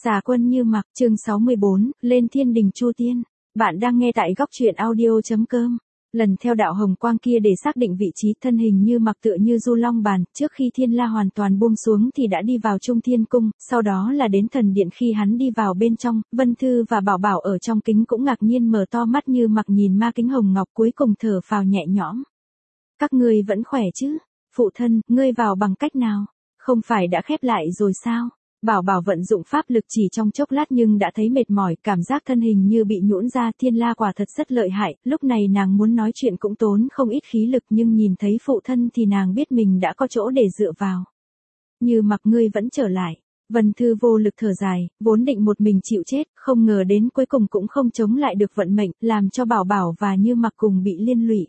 Xà Quân Như Mặc, chương 64, lên thiên đình chu tiên. Bạn đang nghe tại góc truyện audio.com. Lần theo đạo hồng quang kia để xác định vị trí, thân hình Như Mặc tựa như du long bàn, trước khi thiên la hoàn toàn buông xuống thì đã đi vào Trung Thiên Cung, sau đó là đến thần điện. Khi hắn đi vào bên trong, Vân Thư và Bảo Bảo ở trong kính cũng ngạc nhiên mở to mắt. Như Mặc nhìn ma kính hồng ngọc cuối cùng thở phào nhẹ nhõm. Các ngươi vẫn khỏe chứ? Phụ thân, ngươi vào bằng cách nào? Không phải đã khép lại rồi sao? Bảo Bảo vận dụng pháp lực chỉ trong chốc lát nhưng đã thấy mệt mỏi, cảm giác thân hình như bị nhũn ra. Thiên la quả thật rất lợi hại, lúc này nàng muốn nói chuyện cũng tốn không ít khí lực, nhưng nhìn thấy phụ thân thì nàng biết mình đã có chỗ để dựa vào. Như Mặc, ngươi vẫn trở lại. Vân Thư vô lực thở dài, vốn định một mình chịu chết, không ngờ đến cuối cùng cũng không chống lại được vận mệnh, làm cho Bảo Bảo và Như Mặc cùng bị liên lụy.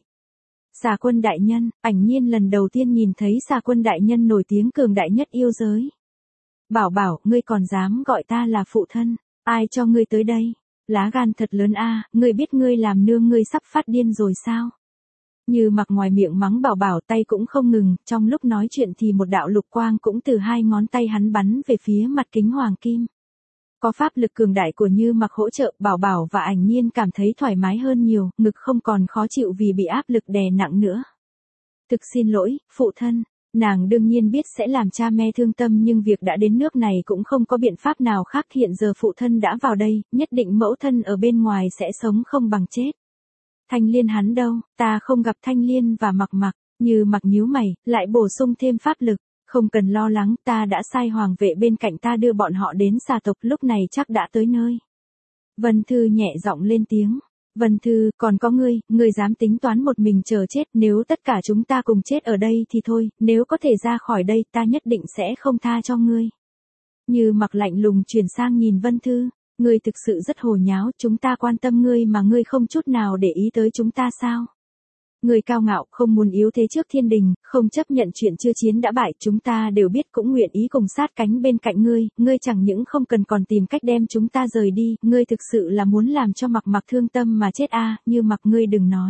Xà Quân đại nhân, Ảnh Nhiên lần đầu tiên nhìn thấy Xà Quân đại nhân nổi tiếng cường đại nhất yêu giới. Bảo Bảo, ngươi còn dám gọi ta là phụ thân, ai cho ngươi tới đây? Lá gan thật lớn a, ngươi biết ngươi làm nương ngươi sắp phát điên rồi sao? Như Mặc ngoài miệng mắng Bảo Bảo, tay cũng không ngừng, trong lúc nói chuyện thì một đạo lục quang cũng từ hai ngón tay hắn bắn về phía mặt kính hoàng kim. Có pháp lực cường đại của Như Mặc hỗ trợ, Bảo Bảo và Ảnh Nhiên cảm thấy thoải mái hơn nhiều, ngực không còn khó chịu vì bị áp lực đè nặng nữa. Thực xin lỗi, phụ thân. Nàng đương nhiên biết sẽ làm cha mẹ thương tâm, nhưng việc đã đến nước này cũng không có biện pháp nào khác. Hiện giờ phụ thân đã vào đây, nhất định mẫu thân ở bên ngoài sẽ sống không bằng chết. Thanh Liên hắn đâu? Ta không gặp Thanh Liên và Mặc Mặc. Như Mặc nhíu mày, lại bổ sung thêm pháp lực. Không cần lo lắng, ta đã sai hoàng vệ bên cạnh ta đưa bọn họ đến xà tộc, lúc này chắc đã tới nơi. Vân Thư nhẹ giọng lên tiếng. Vân Thư, còn có ngươi dám tính toán một mình chờ chết? Nếu tất cả chúng ta cùng chết ở đây thì thôi, nếu có thể ra khỏi đây ta nhất định sẽ không tha cho ngươi. Như Mặc lạnh lùng chuyển sang nhìn Vân Thư, ngươi thực sự rất hồ nháo, chúng ta quan tâm ngươi mà ngươi không chút nào để ý tới chúng ta sao? Ngươi cao ngạo, không muốn yếu thế trước thiên đình, không chấp nhận chuyện chưa chiến đã bại, chúng ta đều biết, cũng nguyện ý cùng sát cánh bên cạnh ngươi chẳng những không cần còn tìm cách đem chúng ta rời đi, ngươi thực sự là muốn làm cho Mặc Mặc thương tâm mà chết a. Như Mặc, ngươi đừng nói.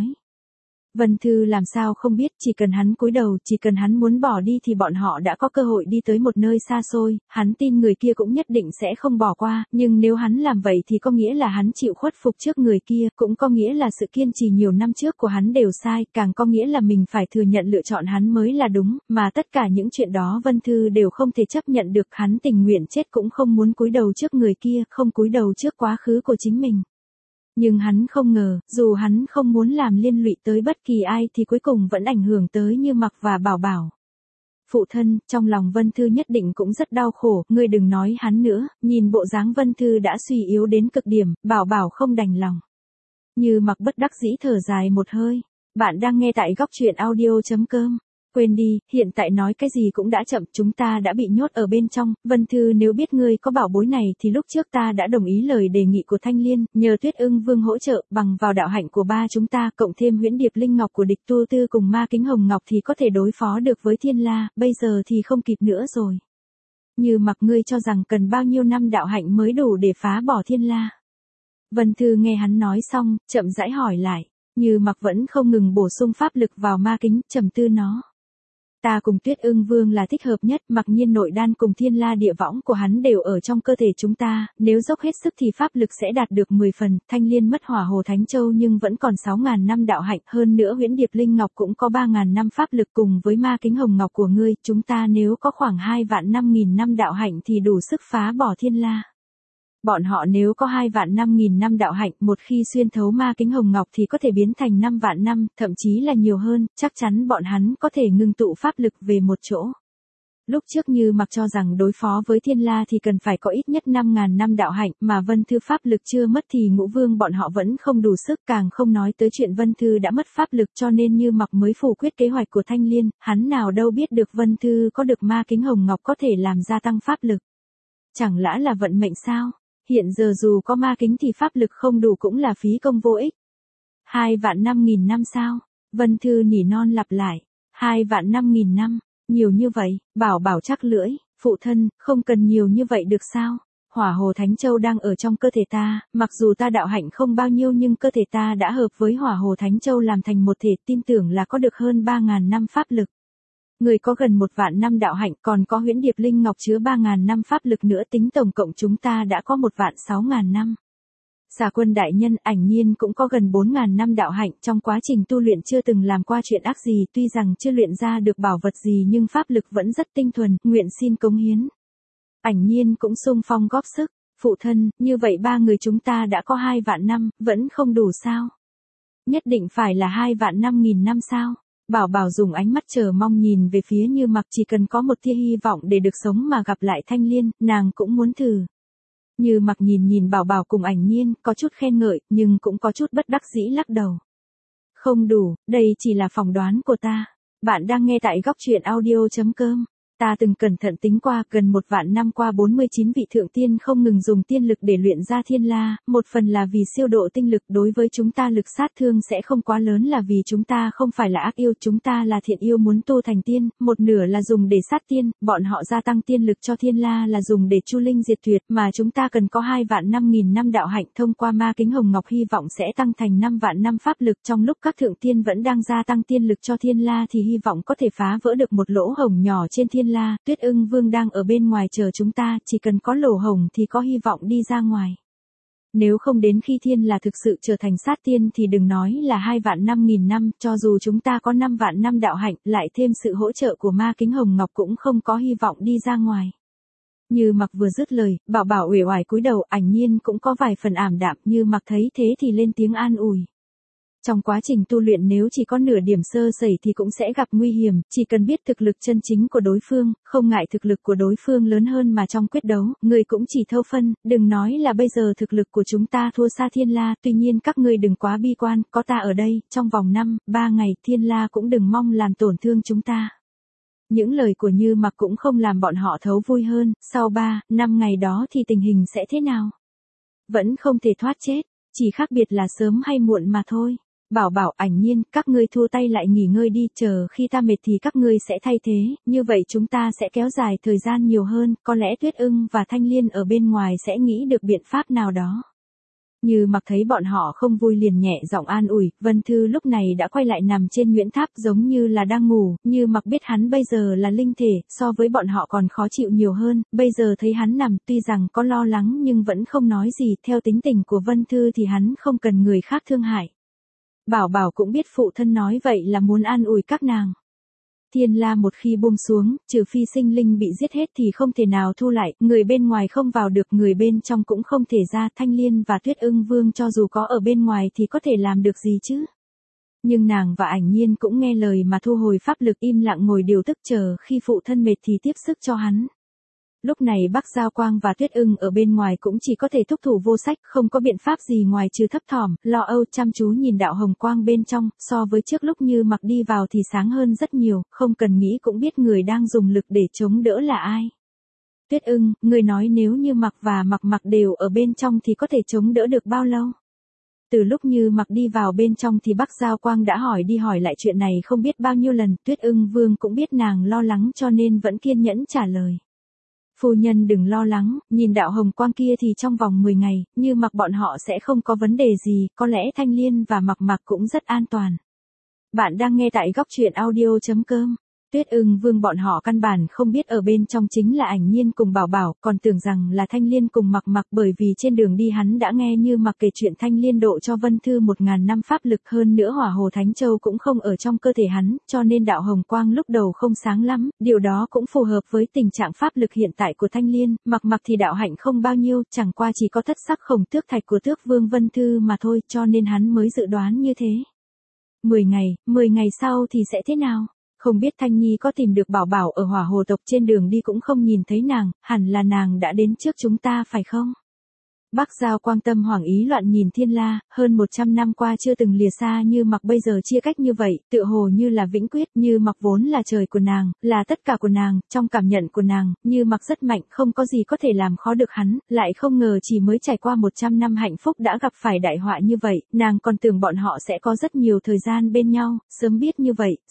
Vân Thư làm sao không biết, chỉ cần hắn cúi đầu, chỉ cần hắn muốn bỏ đi thì bọn họ đã có cơ hội đi tới một nơi xa xôi, hắn tin người kia cũng nhất định sẽ không bỏ qua, nhưng nếu hắn làm vậy thì có nghĩa là hắn chịu khuất phục trước người kia, cũng có nghĩa là sự kiên trì nhiều năm trước của hắn đều sai, càng có nghĩa là mình phải thừa nhận lựa chọn hắn mới là đúng, mà tất cả những chuyện đó Vân Thư đều không thể chấp nhận được. Hắn tình nguyện chết cũng không muốn cúi đầu trước người kia, không cúi đầu trước quá khứ của chính mình. Nhưng hắn không ngờ, dù hắn không muốn làm liên lụy tới bất kỳ ai thì cuối cùng vẫn ảnh hưởng tới Như Mặc và Bảo Bảo. Phụ thân, trong lòng Vân Thư nhất định cũng rất đau khổ, ngươi đừng nói hắn nữa. Nhìn bộ dáng Vân Thư đã suy yếu đến cực điểm, Bảo Bảo không đành lòng. Như Mặc bất đắc dĩ thở dài một hơi. Bạn đang nghe tại góc truyện audio.com. Quên đi, hiện tại nói cái gì cũng đã chậm, chúng ta đã bị nhốt ở bên trong. Vân Thư, nếu biết ngươi có bảo bối này thì lúc trước ta đã đồng ý lời đề nghị của Thanh Liên, nhờ Tuyết Ưng Vương hỗ trợ, bằng vào đạo hạnh của ba chúng ta, cộng thêm huyễn điệp linh ngọc của địch Tu Tư cùng ma kính hồng ngọc thì có thể đối phó được với Thiên La, bây giờ thì không kịp nữa rồi. Như Mặc, ngươi cho rằng cần bao nhiêu năm đạo hạnh mới đủ để phá bỏ Thiên La? Vân Thư nghe hắn nói xong, chậm rãi hỏi lại. Như Mặc vẫn không ngừng bổ sung pháp lực vào ma kính, trầm tư nó. Ta cùng Tuyết Ưng Vương là thích hợp nhất, mặc nhiên nội đan cùng Thiên La địa võng của hắn đều ở trong cơ thể chúng ta, nếu dốc hết sức thì pháp lực sẽ đạt được 10 phần. Thanh Liên mất Hỏa Hồ Thánh Châu nhưng vẫn còn 6.000 năm đạo hạnh, hơn nữa huyễn điệp linh ngọc cũng có 3.000 năm pháp lực, cùng với ma kính hồng ngọc của ngươi, chúng ta nếu có khoảng 2.500.000 năm đạo hạnh thì đủ sức phá bỏ Thiên La. Bọn họ nếu có 2.500.000 năm đạo hạnh, một khi xuyên thấu ma kính hồng ngọc thì có thể biến thành 5 vạn năm, thậm chí là nhiều hơn, chắc chắn bọn hắn có thể ngưng tụ pháp lực về một chỗ. Lúc trước Như Mặc cho rằng đối phó với Thiên La thì cần phải có ít nhất 5.000 năm đạo hạnh, mà Vân Thư pháp lực chưa mất thì Ngũ Vương bọn họ vẫn không đủ sức, càng không nói tới chuyện Vân Thư đã mất pháp lực, cho nên Như Mặc mới phủ quyết kế hoạch của Thanh Liên, hắn nào đâu biết được Vân Thư có được ma kính hồng ngọc có thể làm gia tăng pháp lực. Chẳng lẽ là vận mệnh sao? Hiện giờ dù có ma kính thì pháp lực không đủ cũng là phí công vô ích. 2.500.000 năm sao? Vân Thư nỉ non lặp lại. 2.500.000 năm, nhiều như vậy. Bảo Bảo chắc lưỡi, phụ thân, không cần nhiều như vậy được sao? Hỏa Hồ Thánh Châu đang ở trong cơ thể ta, mặc dù ta đạo hạnh không bao nhiêu nhưng cơ thể ta đã hợp với Hỏa Hồ Thánh Châu làm thành một thể, tin tưởng là có được hơn 3.000 năm pháp lực. Người có gần 1.000.000 năm đạo hạnh, còn có huyễn điệp linh ngọc chứa 3.000 năm pháp lực nữa, tính tổng cộng chúng ta đã có 1.600.000 năm. Xà Quân đại nhân, Ảnh Nhiên cũng có gần 4.000 năm đạo hạnh, trong quá trình tu luyện chưa từng làm qua chuyện ác gì, tuy rằng chưa luyện ra được bảo vật gì nhưng pháp lực vẫn rất tinh thuần, nguyện xin cống hiến. Ảnh Nhiên cũng xung phong góp sức. Phụ thân, như vậy ba người chúng ta đã có 2 vạn năm, vẫn không đủ sao? Nhất định phải là 2.500.000 năm sao? Bảo Bảo dùng ánh mắt chờ mong nhìn về phía Như Mặc, chỉ cần có một tia hy vọng để được sống mà gặp lại Thanh Liên, nàng cũng muốn thử. Như Mặc nhìn Bảo Bảo cùng Ảnh Nhiên, có chút khen ngợi, nhưng cũng có chút bất đắc dĩ lắc đầu. Không đủ, đây chỉ là phỏng đoán của ta. Bạn đang nghe tại góc truyện audio.com. Ta từng cẩn thận tính qua, gần 1 vạn năm qua 49 vị thượng tiên không ngừng dùng tiên lực để luyện ra thiên la, một phần là vì siêu độ tinh lực đối với chúng ta lực sát thương sẽ không quá lớn là vì chúng ta không phải là ác yêu, chúng ta là thiện yêu muốn tu thành tiên, một nửa là dùng để sát tiên, bọn họ gia tăng tiên lực cho thiên la là dùng để chu linh diệt tuyệt, mà chúng ta cần có 2.500.000 năm đạo hạnh thông qua ma kính hồng ngọc hy vọng sẽ tăng thành 5 vạn năm pháp lực, trong lúc các thượng tiên vẫn đang gia tăng tiên lực cho thiên la thì hy vọng có thể phá vỡ được một lỗ hổng nhỏ trên thiên la. Tuyết Ưng Vương đang ở bên ngoài chờ chúng ta, chỉ cần có lỗ hổng thì có hy vọng đi ra ngoài. Nếu không đến khi thiên là thực sự trở thành sát tiên thì đừng nói là 2.500.000 năm, cho dù chúng ta có 5 vạn năm đạo hạnh, lại thêm sự hỗ trợ của ma kính hồng ngọc cũng không có hy vọng đi ra ngoài. Như Mặc vừa dứt lời, Bảo Bảo uể oải cúi đầu, Ảnh Nhiên cũng có vài phần ảm đạm, Như Mặc thấy thế thì lên tiếng an ủi. Trong quá trình tu luyện nếu chỉ có nửa điểm sơ sẩy thì cũng sẽ gặp nguy hiểm, chỉ cần biết thực lực chân chính của đối phương, không ngại thực lực của đối phương lớn hơn mà trong quyết đấu, người cũng chỉ thâu phân, đừng nói là bây giờ thực lực của chúng ta thua xa thiên la, tuy nhiên các ngươi đừng quá bi quan, có ta ở đây, trong vòng 3 ngày thiên la cũng đừng mong làm tổn thương chúng ta. Những lời của Như Mặc cũng không làm bọn họ thấu vui hơn, sau 3-5 ngày đó thì tình hình sẽ thế nào? Vẫn không thể thoát chết, chỉ khác biệt là sớm hay muộn mà thôi. Bảo Bảo, Ảnh Nhiên, các ngươi thua tay lại nghỉ ngơi đi, chờ khi ta mệt thì các ngươi sẽ thay thế, như vậy chúng ta sẽ kéo dài thời gian nhiều hơn, có lẽ Tuyết Ưng và Thanh Liên ở bên ngoài sẽ nghĩ được biện pháp nào đó. Như Mặc thấy bọn họ không vui liền nhẹ giọng an ủi, Vân Thư lúc này đã quay lại nằm trên Nguyễn Tháp giống như là đang ngủ, Như Mặc biết hắn bây giờ là linh thể, so với bọn họ còn khó chịu nhiều hơn, bây giờ thấy hắn nằm tuy rằng có lo lắng nhưng vẫn không nói gì, theo tính tình của Vân Thư thì hắn không cần người khác thương hại. Bảo Bảo cũng biết phụ thân nói vậy là muốn an ủi các nàng. Thiên la một khi buông xuống, trừ phi sinh linh bị giết hết thì không thể nào thu lại, người bên ngoài không vào được, người bên trong cũng không thể ra, Thanh Liên và Tuyết Ưng Vương cho dù có ở bên ngoài thì có thể làm được gì chứ. Nhưng nàng và Ảnh Nhiên cũng nghe lời mà thu hồi pháp lực im lặng ngồi điều tức chờ khi phụ thân mệt thì tiếp sức cho hắn. Lúc này Bắc Giao Quang và Tuyết Ưng ở bên ngoài cũng chỉ có thể thúc thủ vô sách, không có biện pháp gì ngoài trừ thấp thỏm, lo âu chăm chú nhìn đạo hồng quang bên trong, so với trước lúc Như Mặc đi vào thì sáng hơn rất nhiều, không cần nghĩ cũng biết người đang dùng lực để chống đỡ là ai. Tuyết Ưng, người nói nếu Như Mặc và Mặc đều ở bên trong thì có thể chống đỡ được bao lâu? Từ lúc Như Mặc đi vào bên trong thì Bắc Giao Quang đã hỏi đi hỏi lại chuyện này không biết bao nhiêu lần, Tuyết Ưng Vương cũng biết nàng lo lắng cho nên vẫn kiên nhẫn trả lời. Phu nhân đừng lo lắng, nhìn đạo hồng quang kia thì trong vòng 10 ngày, Như Mặc bọn họ sẽ không có vấn đề gì, có lẽ Thanh Liên và Mặc cũng rất an toàn. Bạn đang nghe tại góc truyện audio.com. Tuyết Ưng Vương bọn họ căn bản không biết ở bên trong chính là Ảnh Nhiên cùng Bảo Bảo, còn tưởng rằng là Thanh Liên cùng Mặc bởi vì trên đường đi hắn đã nghe Như Mặc kể chuyện Thanh Liên độ cho Vân Thư 1.000 năm pháp lực, hơn nữa Hỏa Hồ Thánh Châu cũng không ở trong cơ thể hắn, cho nên đạo hồng quang lúc đầu không sáng lắm, điều đó cũng phù hợp với tình trạng pháp lực hiện tại của Thanh Liên, Mặc thì đạo hạnh không bao nhiêu, chẳng qua chỉ có thất sắc khổng tước thạch của Tước Vương Vân Thư mà thôi, cho nên hắn mới dự đoán như thế. 10 ngày sau thì sẽ thế nào? Không biết Thanh Nhi có tìm được Bảo Bảo ở Hỏa Hồ tộc, trên đường đi cũng không nhìn thấy nàng, hẳn là nàng đã đến trước chúng ta phải không? Bắc Giao Quang tâm hoảng ý loạn nhìn Thiên La, hơn 100 năm qua chưa từng lìa xa Như Mặc bây giờ chia cách như vậy, tựa hồ như là vĩnh quyết, Như Mặc vốn là trời của nàng, là tất cả của nàng, trong cảm nhận của nàng, Như Mặc rất mạnh, không có gì có thể làm khó được hắn, lại không ngờ chỉ mới trải qua 100 năm hạnh phúc đã gặp phải đại họa như vậy, nàng còn tưởng bọn họ sẽ có rất nhiều thời gian bên nhau, sớm biết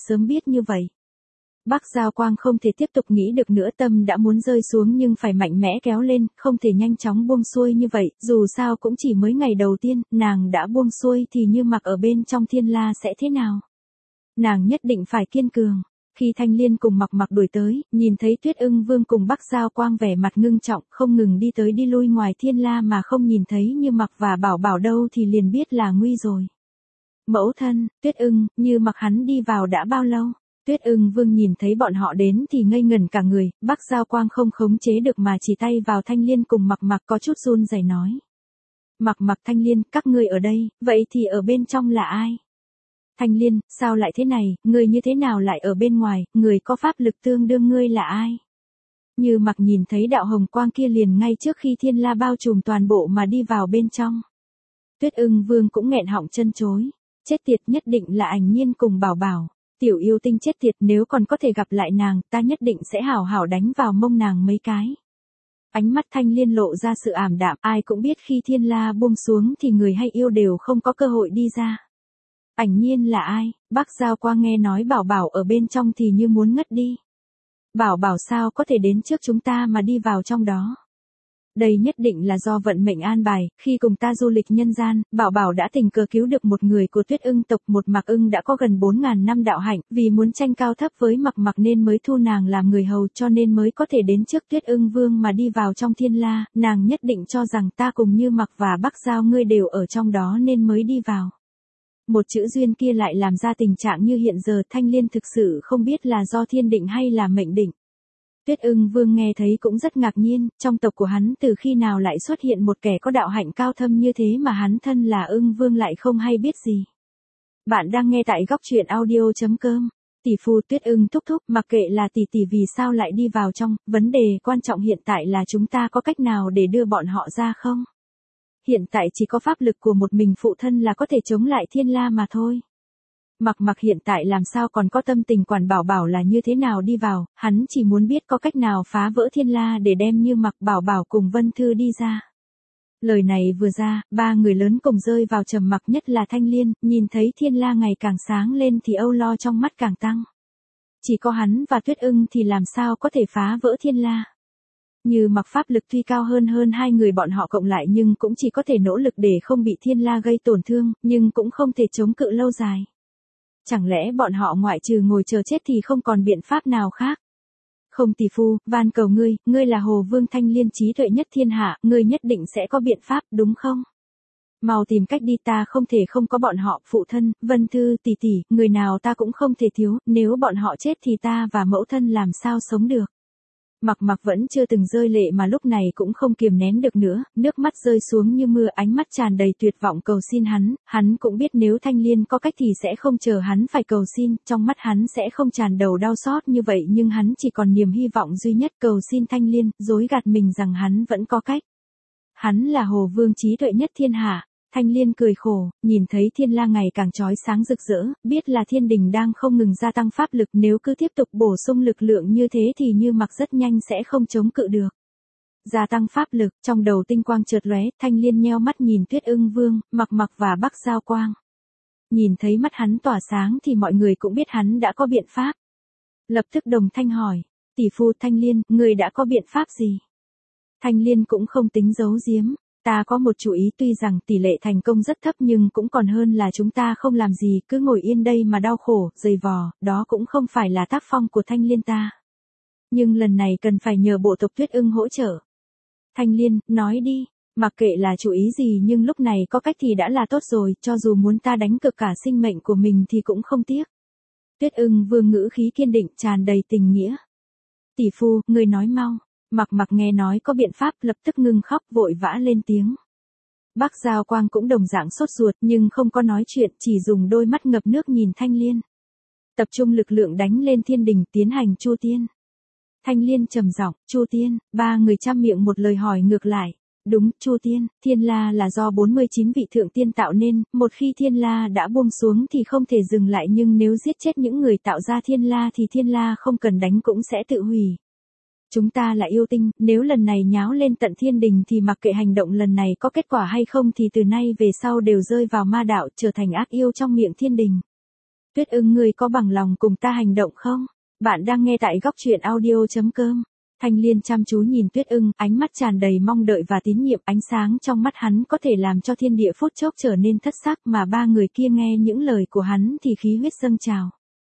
như vậy. Bắc Giao Quang không thể tiếp tục nghĩ được nữa, tâm đã muốn rơi xuống nhưng phải mạnh mẽ kéo lên, không thể nhanh chóng buông xuôi như vậy, dù sao cũng chỉ mới ngày đầu tiên, nàng đã buông xuôi thì Như Mặc ở bên trong Thiên La sẽ thế nào? Nàng nhất định phải kiên cường. Khi Thanh Liên cùng Mặc Mặc đuổi tới, nhìn thấy Tuyết Ưng Vương cùng Bắc Giao Quang vẻ mặt ngưng trọng, không ngừng đi tới đi lui ngoài thiên la mà không nhìn thấy Như Mặc và Bảo Bảo đâu thì liền biết là nguy rồi. Mẫu thân, Tuyết Ưng, Như Mặc hắn đi vào đã bao lâu? Tuyết Ưng Vương nhìn thấy bọn họ đến thì ngây ngẩn cả người, Bắc Giao Quang không khống chế được mà chỉ tay vào Thanh Liên cùng Mặc Mặc có chút run rẩy nói. Mặc Mặc, Thanh Liên, các ngươi ở đây, vậy thì ở bên trong là ai? Thanh Liên, sao lại thế này, người như thế nào lại ở bên ngoài, người có pháp lực tương đương ngươi là ai? Như Mặc nhìn thấy đạo hồng quang kia liền ngay trước khi thiên la bao trùm toàn bộ mà đi vào bên trong. Tuyết Ưng Vương cũng nghẹn họng chân chối. Chết tiệt, nhất định là Ảnh Nhiên cùng Bảo Bảo. Tiểu yêu tinh chết tiệt, nếu còn có thể gặp lại nàng, ta nhất định sẽ hảo hảo đánh vào mông nàng mấy cái. Ánh mắt Thanh Liên lộ ra sự ảm đạm, ai cũng biết khi thiên la buông xuống thì người hay yêu đều không có cơ hội đi ra. Ảnh Nhiên là ai? Bắc Giao Quang nghe nói Bảo Bảo ở bên trong thì như muốn ngất đi. Bảo Bảo sao có thể đến trước chúng ta mà đi vào trong đó? Đây nhất định là do vận mệnh an bài, khi cùng ta du lịch nhân gian, Bảo Bảo đã tình cờ cứu được một người của Tuyết Ưng tộc, một Mặc Ưng đã có gần 4.000 năm đạo hạnh, vì muốn tranh cao thấp với Mặc Mặc nên mới thu nàng làm người hầu, cho nên mới có thể đến trước Tuyết Ưng Vương mà đi vào trong thiên la, nàng nhất định cho rằng ta cùng Như Mặc và Bắc Giao ngươi đều ở trong đó nên mới đi vào. Một chữ duyên kia lại làm ra tình trạng như hiện giờ, Thanh Liên thực sự không biết là do thiên định hay là mệnh định. Tuyết Ưng Vương nghe thấy cũng rất ngạc nhiên, trong tộc của hắn từ khi nào lại xuất hiện một kẻ có đạo hạnh cao thâm như thế mà hắn thân là Ưng Vương lại không hay biết gì. Bạn đang nghe tại góc truyện audio.com. Tỷ phu, Tuyết Ưng thúc thúc, mặc kệ là tỷ tỷ vì sao lại đi vào trong, vấn đề quan trọng hiện tại là chúng ta có cách nào để đưa bọn họ ra không? Hiện tại chỉ có pháp lực của một mình phụ thân là có thể chống lại thiên la mà thôi. Mặc Mặc hiện tại làm sao còn có tâm tình quản Bảo Bảo là như thế nào đi vào, hắn chỉ muốn biết có cách nào phá vỡ thiên la để đem Như Mặc, Bảo Bảo cùng Vân Thư đi ra. Lời này vừa ra, ba người lớn cùng rơi vào trầm mặc, nhất là Thanh Liên, nhìn thấy thiên la ngày càng sáng lên thì âu lo trong mắt càng tăng. Chỉ có hắn và Tuyết Ưng thì làm sao có thể phá vỡ thiên la. Như Mặc pháp lực tuy cao hơn hai người bọn họ cộng lại nhưng cũng chỉ có thể nỗ lực để không bị thiên la gây tổn thương, nhưng cũng không thể chống cự lâu dài. Chẳng lẽ bọn họ ngoại trừ ngồi chờ chết thì không còn biện pháp nào khác? Không tỷ phu, van cầu ngươi là Hồ Vương Thanh Liên trí tuệ nhất thiên hạ, ngươi nhất định sẽ có biện pháp, đúng không? Mau tìm cách đi, ta không thể không có bọn họ, phụ thân, Vân Thư, tỷ tỷ, người nào ta cũng không thể thiếu, nếu bọn họ chết thì ta và mẫu thân làm sao sống được? Mặc Mặc vẫn chưa từng rơi lệ mà lúc này cũng không kiềm nén được nữa, nước mắt rơi xuống như mưa, ánh mắt tràn đầy tuyệt vọng cầu xin hắn cũng biết nếu Thanh Liên có cách thì sẽ không chờ hắn phải cầu xin, trong mắt hắn sẽ không tràn đầu đau xót như vậy nhưng hắn chỉ còn niềm hy vọng duy nhất cầu xin Thanh Liên, dối gạt mình rằng hắn vẫn có cách. Hắn là Hồ Vương trí tuệ nhất thiên hạ. Thanh Liên cười khổ, nhìn thấy thiên la ngày càng chói sáng rực rỡ, biết là thiên đình đang không ngừng gia tăng pháp lực, nếu cứ tiếp tục bổ sung lực lượng như thế thì Như Mặc rất nhanh sẽ không chống cự được. Gia tăng pháp lực, trong đầu tinh quang chợt lóe, Thanh Liên nheo mắt nhìn Tuyết Ưng Vương, Mặc Mặc và Bắc Giao Quang. Nhìn thấy mắt hắn tỏa sáng thì mọi người cũng biết hắn đã có biện pháp. Lập tức đồng thanh hỏi, tỷ phu Thanh Liên, người đã có biện pháp gì? Thanh Liên cũng không tính giấu giếm. Ta có một chủ ý, tuy rằng tỷ lệ thành công rất thấp nhưng cũng còn hơn là chúng ta không làm gì, cứ ngồi yên đây mà đau khổ, dày vò, đó cũng không phải là tác phong của Thanh Liên ta. Nhưng lần này cần phải nhờ bộ tộc Tuyết Ưng hỗ trợ. Thanh Liên, nói đi, mặc kệ là chủ ý gì nhưng lúc này có cách thì đã là tốt rồi, cho dù muốn ta đánh cược cả sinh mệnh của mình thì cũng không tiếc. Tuyết Ưng Vương ngữ khí kiên định, tràn đầy tình nghĩa. Tỷ phu, người nói mau. Mặc Mặc nghe nói có biện pháp lập tức ngưng khóc, vội vã lên tiếng. Bắc Giao Quang cũng đồng dạng sốt ruột nhưng không có nói chuyện, chỉ dùng đôi mắt ngập nước nhìn Thanh Liên. Tập trung lực lượng đánh lên thiên đình, tiến hành chu tiên. Thanh Liên trầm giọng, chu tiên, ba người trăm miệng một lời hỏi ngược lại. Đúng, chu tiên, thiên la là do 49 vị thượng tiên tạo nên, một khi thiên la đã buông xuống thì không thể dừng lại, nhưng nếu giết chết những người tạo ra thiên la thì thiên la không cần đánh cũng sẽ tự hủy. Chúng ta là yêu tinh, nếu lần này nháo lên tận thiên đình thì mặc kệ hành động lần này có kết quả hay không thì từ nay về sau đều rơi vào ma đạo, trở thành ác yêu trong miệng thiên đình. Tuyết Ưng, ngươi có bằng lòng cùng ta hành động không? Bạn đang nghe tại góc truyện audio.com. Thanh Liên chăm chú nhìn Tuyết Ưng, ánh mắt tràn đầy mong đợi và tín nhiệm, ánh sáng trong mắt hắn có thể làm cho thiên địa phút chốc trở nên thất sắc, mà ba người kia nghe những lời của hắn thì khí huyết dâng trào.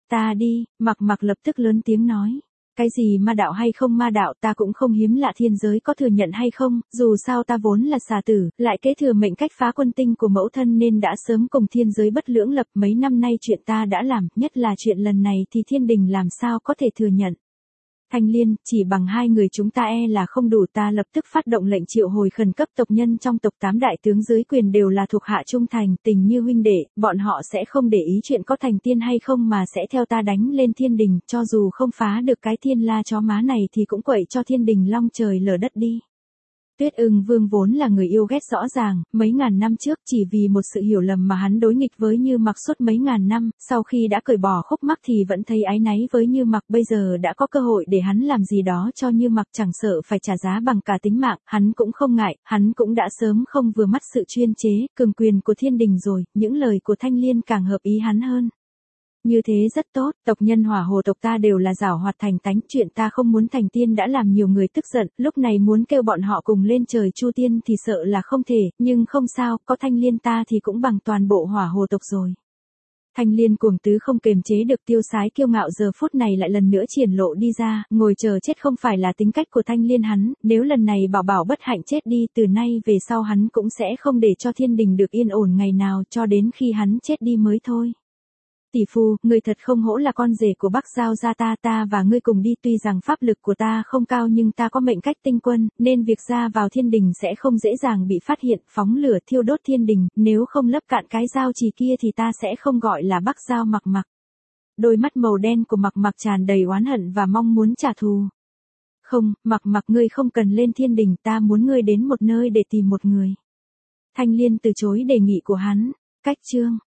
Ta đi, Mặc Mặc lập tức lớn tiếng nói. Cái gì ma đạo hay không ma đạo ta cũng không hiếm lạ thiên giới có thừa nhận hay không, dù sao ta vốn là xà tử, lại kế thừa mệnh cách phá quân tinh của mẫu thân nên đã sớm cùng thiên giới bất lưỡng lập. Mấy năm nay chuyện ta đã làm, nhất là chuyện lần này thì thiên đình làm sao có thể thừa nhận. Thanh Liên, chỉ bằng hai người chúng ta là không đủ, ta lập tức phát động lệnh triệu hồi khẩn cấp tộc nhân trong tộc 8 đại tướng dưới quyền đều là thuộc hạ trung thành, tình như huynh đệ, bọn họ sẽ không để ý chuyện có thành tiên hay không mà sẽ theo ta đánh lên thiên đình, cho dù không phá được cái thiên la chó má này thì cũng quậy cho thiên đình long trời lở đất đi. Tuyết Ưng Vương vốn là người yêu ghét rõ ràng, mấy ngàn năm trước chỉ vì một sự hiểu lầm mà hắn đối nghịch với Như Mặc suốt mấy ngàn năm, sau khi đã cởi bỏ khúc mắc thì vẫn thấy áy náy với Như Mặc, bây giờ đã có cơ hội để hắn làm gì đó cho Như Mặc chẳng sợ phải trả giá bằng cả tính mạng, hắn cũng không ngại, hắn cũng đã sớm không vừa mắt sự chuyên chế, cường quyền của thiên đình rồi, những lời của Thanh Liên càng hợp ý hắn hơn. Như thế rất tốt, tộc nhân Hỏa Hồ tộc ta đều là giảo hoạt thành tánh, chuyện ta không muốn thành tiên đã làm nhiều người tức giận, lúc này muốn kêu bọn họ cùng lên trời chu tiên thì sợ là không thể, nhưng không sao, có Thanh Liên ta thì cũng bằng toàn bộ Hỏa Hồ tộc rồi. Thanh Liên cuồng tứ không kềm chế được tiêu sái kiêu ngạo giờ phút này lại lần nữa triển lộ đi ra, ngồi chờ chết không phải là tính cách của Thanh Liên hắn, nếu lần này bảo bất hạnh chết đi từ nay về sau hắn cũng sẽ không để cho thiên đình được yên ổn ngày nào cho đến khi hắn chết đi mới thôi. Tỷ phu, ngươi thật không hổ là con rể của Bắc Giao gia ta và ngươi cùng đi, tuy rằng pháp lực của ta không cao nhưng ta có mệnh cách tinh quân, nên việc ra vào thiên đình sẽ không dễ dàng bị phát hiện, phóng lửa thiêu đốt thiên đình, nếu không lấp cạn cái giao trì kia thì ta sẽ không gọi là Bắc Giao Mặc Mặc. Đôi mắt màu đen của Mặc Mặc tràn đầy oán hận và mong muốn trả thù. Không, Mặc Mặc ngươi không cần lên thiên đình, ta muốn ngươi đến một nơi để tìm một người. Thanh Liên từ chối đề nghị của hắn. Cách chương